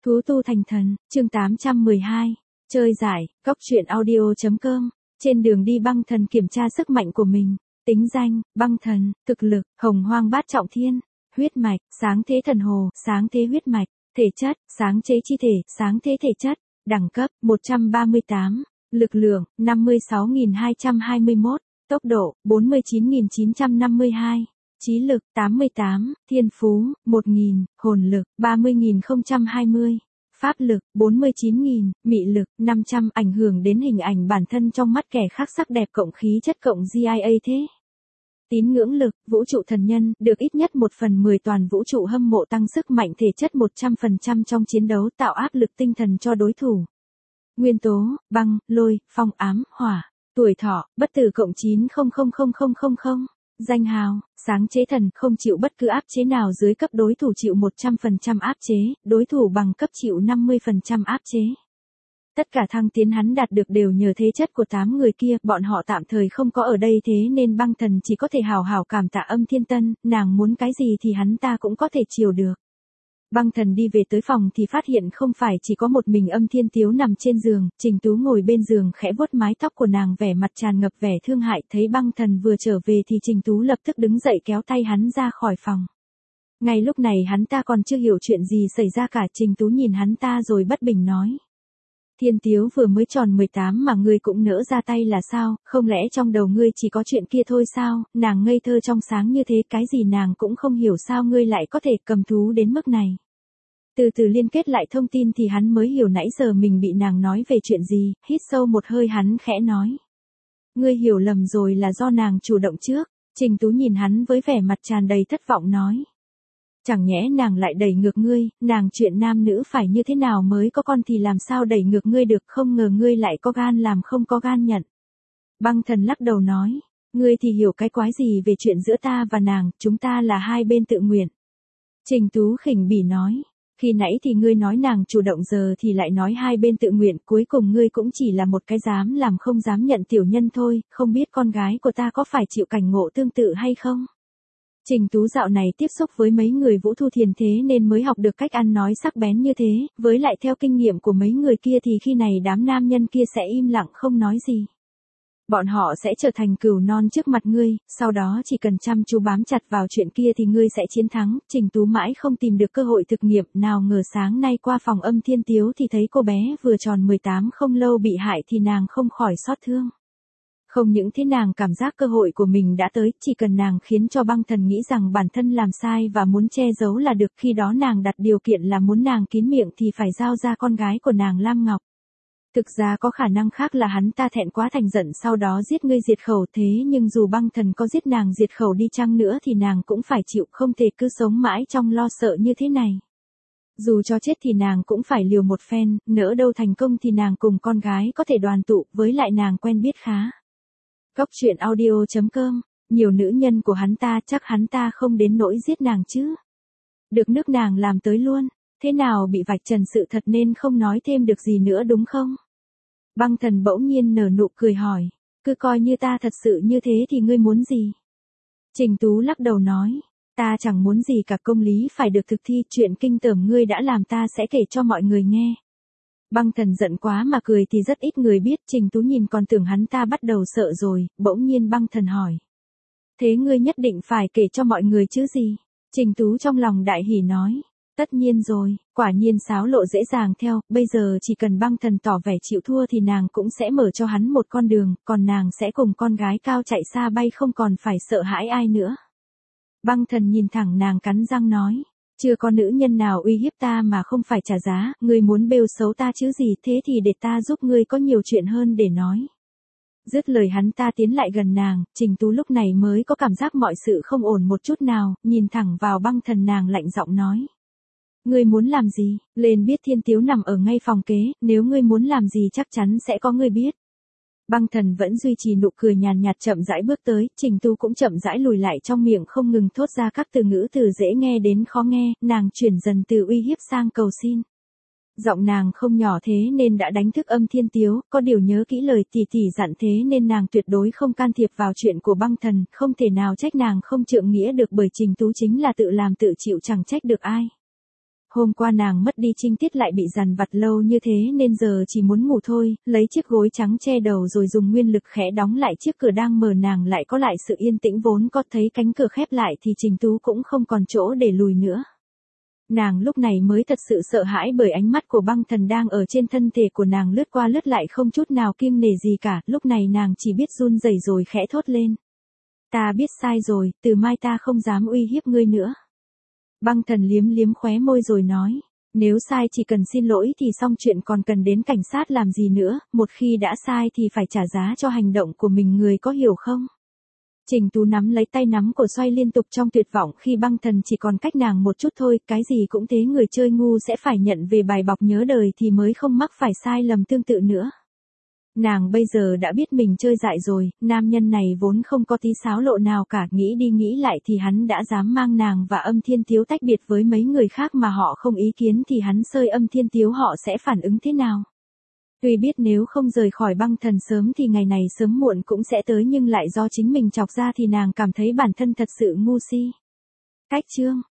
Thú tu thành thần, chương 812. Chơi giải, góc truyện audio.com. Trên đường đi băng thần kiểm tra sức mạnh của mình. Tính danh, băng thần, thực lực, hồng hoang bát trọng thiên. Huyết mạch, sáng thế thần hồ, sáng thế huyết mạch. Thể chất, sáng chế chi thể, sáng thế thể chất. Đẳng cấp, 138. Lực lượng, 56.221. Tốc độ, 49.952. Trí lực, 88, thiên phú, 1.000, hồn lực, 30.020, pháp lực, 49.000, mị lực, 500, ảnh hưởng đến hình ảnh bản thân trong mắt kẻ khác sắc đẹp cộng khí chất cộng GIA thế. Tín ngưỡng lực, vũ trụ thần nhân, được ít nhất 1/10 toàn vũ trụ hâm mộ tăng sức mạnh thể chất 100% trong chiến đấu tạo áp lực tinh thần cho đối thủ. Nguyên tố, băng, lôi, phong ám, hỏa. Tuổi thọ, bất tử cộng 9000000. Danh hào, sáng chế thần, không chịu bất cứ áp chế nào dưới cấp, đối thủ chịu 100% áp chế, đối thủ bằng cấp chịu 50% áp chế. Tất cả thăng tiến hắn đạt được đều nhờ thế chất của 8 người kia, bọn họ tạm thời không có ở đây thế nên băng thần chỉ có thể hào hào cảm tạ Âm Thiên Tân, nàng muốn cái gì thì hắn ta cũng có thể chiều được. Băng thần đi về tới phòng thì phát hiện không phải chỉ có một mình Âm Thiên Tiếu nằm trên giường, Trình Tú ngồi bên giường khẽ vuốt mái tóc của nàng vẻ mặt tràn ngập vẻ thương hại, thấy băng thần vừa trở về thì Trình Tú lập tức đứng dậy kéo tay hắn ra khỏi phòng. Ngay lúc này hắn ta còn chưa hiểu chuyện gì xảy ra cả, Trình Tú nhìn hắn ta rồi bất bình nói. Thiên Tiếu vừa mới tròn 18 mà ngươi cũng nỡ ra tay là sao, không lẽ trong đầu ngươi chỉ có chuyện kia thôi sao, nàng ngây thơ trong sáng như thế cái gì nàng cũng không hiểu sao ngươi lại có thể cầm thú đến mức này. Từ từ liên kết lại thông tin thì hắn mới hiểu nãy giờ mình bị nàng nói về chuyện gì, hít sâu một hơi hắn khẽ nói. Ngươi hiểu lầm rồi, là do nàng chủ động trước. Trình Tú nhìn hắn với vẻ mặt tràn đầy thất vọng nói. Chẳng nhẽ nàng lại đẩy ngược ngươi, nàng chuyện nam nữ phải như thế nào mới có con thì làm sao đẩy ngược ngươi được, không ngờ ngươi lại có gan làm không có gan nhận. Băng thần lắc đầu nói, ngươi thì hiểu cái quái gì về chuyện giữa ta và nàng, chúng ta là hai bên tự nguyện. Trình Tú khỉnh bỉ nói. Khi nãy thì ngươi nói nàng chủ động, giờ thì lại nói hai bên tự nguyện, cuối cùng ngươi cũng chỉ là một cái dám làm không dám nhận tiểu nhân thôi, không biết con gái của ta có phải chịu cảnh ngộ tương tự hay không? Trình Tú dạo này tiếp xúc với mấy người Vũ Thu Thiền thế nên mới học được cách ăn nói sắc bén như thế, với lại theo kinh nghiệm của mấy người kia thì khi này đám nam nhân kia sẽ im lặng không nói gì. Bọn họ sẽ trở thành cừu non trước mặt ngươi, sau đó chỉ cần chăm chú bám chặt vào chuyện kia thì ngươi sẽ chiến thắng. Trình Tú mãi không tìm được cơ hội thực nghiệm, nào ngờ sáng nay qua phòng Âm Thiên Tiếu thì thấy cô bé vừa tròn 18 không lâu bị hại thì nàng không khỏi xót thương. Không những thế nàng cảm giác cơ hội của mình đã tới, chỉ cần nàng khiến cho băng thần nghĩ rằng bản thân làm sai và muốn che giấu là được, khi đó nàng đặt điều kiện là muốn nàng kín miệng thì phải giao ra con gái của nàng Lam Ngọc. Thực ra có khả năng khác là hắn ta thẹn quá thành giận sau đó giết ngươi diệt khẩu, thế nhưng dù băng thần có giết nàng diệt khẩu đi chăng nữa thì nàng cũng phải chịu, không thể cứ sống mãi trong lo sợ như thế này. Dù cho chết thì nàng cũng phải liều một phen, nỡ đâu thành công thì nàng cùng con gái có thể đoàn tụ, với lại nàng quen biết khá. Góc truyện audio.com, nhiều nữ nhân của hắn ta chắc hắn ta không đến nỗi giết nàng chứ. Được nước nàng làm tới luôn, thế nào bị vạch trần sự thật nên không nói thêm được gì nữa đúng không? Băng thần bỗng nhiên nở nụ cười hỏi, cứ coi như ta thật sự như thế thì ngươi muốn gì? Trình Tú lắc đầu nói, ta chẳng muốn gì cả, công lý phải được thực thi, chuyện kinh tởm ngươi đã làm ta sẽ kể cho mọi người nghe. Băng thần giận quá mà cười thì rất ít người biết, Trình Tú nhìn còn tưởng hắn ta bắt đầu sợ rồi, bỗng nhiên băng thần hỏi. Thế ngươi nhất định phải kể cho mọi người chứ gì? Trình Tú trong lòng đại hỉ nói. Tất nhiên rồi, quả nhiên xáo lộ dễ dàng theo, bây giờ chỉ cần băng thần tỏ vẻ chịu thua thì nàng cũng sẽ mở cho hắn một con đường, còn nàng sẽ cùng con gái cao chạy xa bay không còn phải sợ hãi ai nữa. Băng thần nhìn thẳng nàng cắn răng nói, chưa có nữ nhân nào uy hiếp ta mà không phải trả giá, ngươi muốn bêu xấu ta chứ gì, thế thì để ta giúp ngươi có nhiều chuyện hơn để nói. Dứt lời hắn ta tiến lại gần nàng, Trình Tú lúc này mới có cảm giác mọi sự không ổn một chút nào, nhìn thẳng vào băng thần nàng lạnh giọng nói. Ngươi muốn làm gì? Lên biết Thiên Tiếu nằm ở ngay phòng kế, nếu ngươi muốn làm gì chắc chắn sẽ có người biết. Băng thần vẫn duy trì nụ cười nhàn nhạt chậm rãi bước tới, Trình Tú cũng chậm rãi lùi lại, trong miệng không ngừng thốt ra các từ ngữ từ dễ nghe đến khó nghe, nàng chuyển dần từ uy hiếp sang cầu xin. Giọng nàng không nhỏ thế nên đã đánh thức Âm Thiên Tiếu, có điều nhớ kỹ lời tỷ tỷ dặn thế nên nàng tuyệt đối không can thiệp vào chuyện của băng thần, không thể nào trách nàng không trượng nghĩa được bởi Trình Tú chính là tự làm tự chịu chẳng trách được ai. Hôm qua nàng mất đi trinh tiết lại bị dằn vặt lâu như thế nên giờ chỉ muốn ngủ thôi, lấy chiếc gối trắng che đầu rồi dùng nguyên lực khẽ đóng lại chiếc cửa đang mở, nàng lại có lại sự yên tĩnh vốn có, thấy cánh cửa khép lại thì Trình Tú cũng không còn chỗ để lùi nữa. Nàng lúc này mới thật sự sợ hãi bởi ánh mắt của băng thần đang ở trên thân thể của nàng lướt qua lướt lại không chút nào kiêng nể gì cả, lúc này nàng chỉ biết run rẩy rồi khẽ thốt lên. Ta biết sai rồi, từ mai ta không dám uy hiếp ngươi nữa. Băng thần liếm liếm khóe môi rồi nói, nếu sai chỉ cần xin lỗi thì xong chuyện, còn cần đến cảnh sát làm gì nữa, một khi đã sai thì phải trả giá cho hành động của mình, người có hiểu không? Trình Tú nắm lấy tay nắm cổ xoay liên tục trong tuyệt vọng khi băng thần chỉ còn cách nàng một chút thôi, cái gì cũng thế, người chơi ngu sẽ phải nhận về bài bọc nhớ đời thì mới không mắc phải sai lầm tương tự nữa. Nàng bây giờ đã biết mình chơi dại rồi, nam nhân này vốn không có tí xáo lộ nào cả, nghĩ đi nghĩ lại thì hắn đã dám mang nàng và Âm Thiên Tiếu tách biệt với mấy người khác mà họ không ý kiến thì hắn xơi Âm Thiên Tiếu họ sẽ phản ứng thế nào. Tuy biết nếu không rời khỏi băng thần sớm thì ngày này sớm muộn cũng sẽ tới, nhưng lại do chính mình chọc ra thì nàng cảm thấy bản thân thật sự ngu si. Cách chương